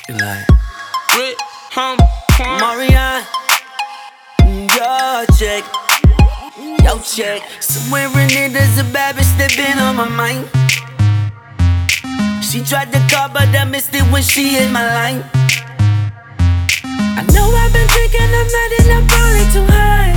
like Rick, Marianne, yo chick, yo chick. Somewhere in it there's a bad bitch that been on my mind. She tried to call but I missed it when she hit my line. I know I've been drinking, I'm not and I'm probably too high.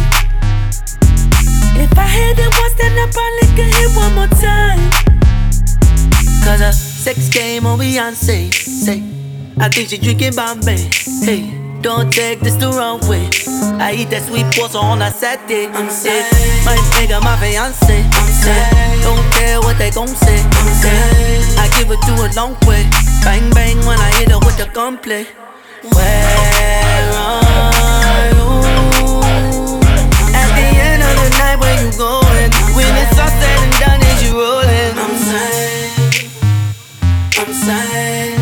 If I hit it once then I probably could hit one more time. Cause a sex game on Beyonce, say I think she drinking Bombay. Hey, don't take this the wrong way. I eat that sweet pasta on a Saturday. I'm sick, my nigga, my fiance. I'm sick, don't care what they gon' say. I'm sick, I give it to a long way. Bang bang when I hit her with the gunplay. Where are you? At the end of the night, where you going? When it's all said and done, is you rolling? I'm sad, I'm sad.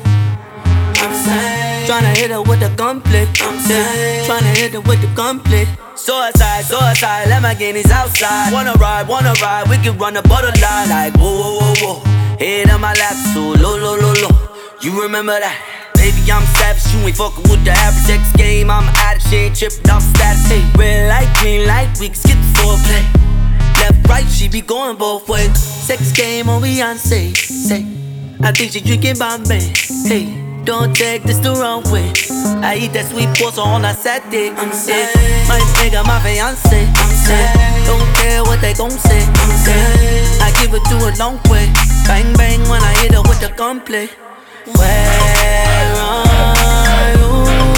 Tryna hit her with the gunplay. I'm sad. Tryna hit her with the gunplay. Suicide, Lamborghinis outside. Wanna ride, we can run the borderline. Like whoa, whoa, whoa, whoa. Head on my lap, so low. You remember that? Baby, I'm savage, you ain't fucking with the average sex game. I'm addict, she ain't trippin' off status. Hey, red light, green light, we can skip the foreplay. Left, right, she be going both ways. Sex game on Beyonce, say I think she drinking Bombay. Hey, don't take this the wrong way. I eat that sweet pasta on a Saturday. I'm sick, my nigga, my fiance. I'm sick, don't care what they gon' say. I'm sick, I give it to a long way. Bang bang when I hit her with the gunplay. Where are you?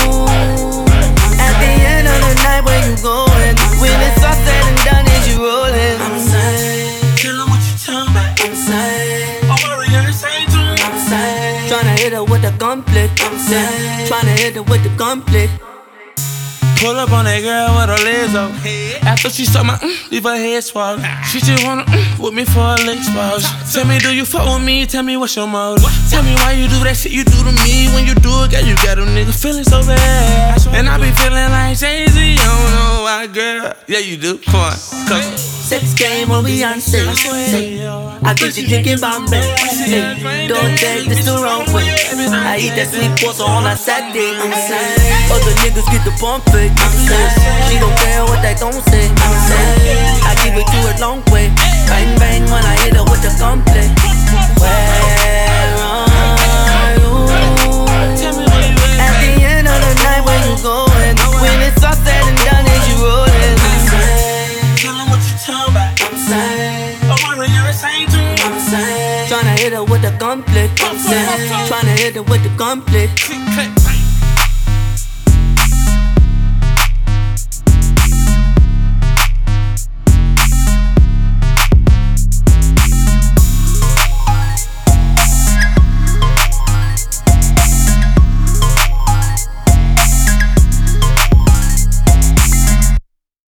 At the end of the night, where you going? When it's all said and done, is you rolling? I'm sad. tell 'em what you talking about. I'm sad. I'm already on the same tune. I'm sad. Tryna hit her with the gunplay. I'm sad. Tryna hit her with the gunplay. Pull up on that girl with her legs up. After she saw my leave her head swallowed. She just wanna with me for a leg spot. Tell me, do you fuck with me? Tell me what's your motive. Tell me why you do that shit you do to me. When you do it, girl, you got a nigga feeling so bad. And I be feeling like Jay-Z, I don't know why, girl. Yeah, you do. Come on, come. Sex game on Beyonce. I think she drinking Bombay. Hey, don't take this the wrong way. I eat that sweet pasta on a Saturday. I'm sad. Other niggas get the pump fake. I'm sad. She don't care what they gon' say. I'm sad. I give it to a long way. Bang bang when I hit her with the gunplay. Where are you? At the end of the night, where you going? When it's all said and done, is you rolling? I'm sad. Tell 'em what you talking about. I'm sad. I'm already on the same tune. I'm sad. Tryna hit her with the gunplay. I'm sad. Tryna hit her with the gunplay. Click, click.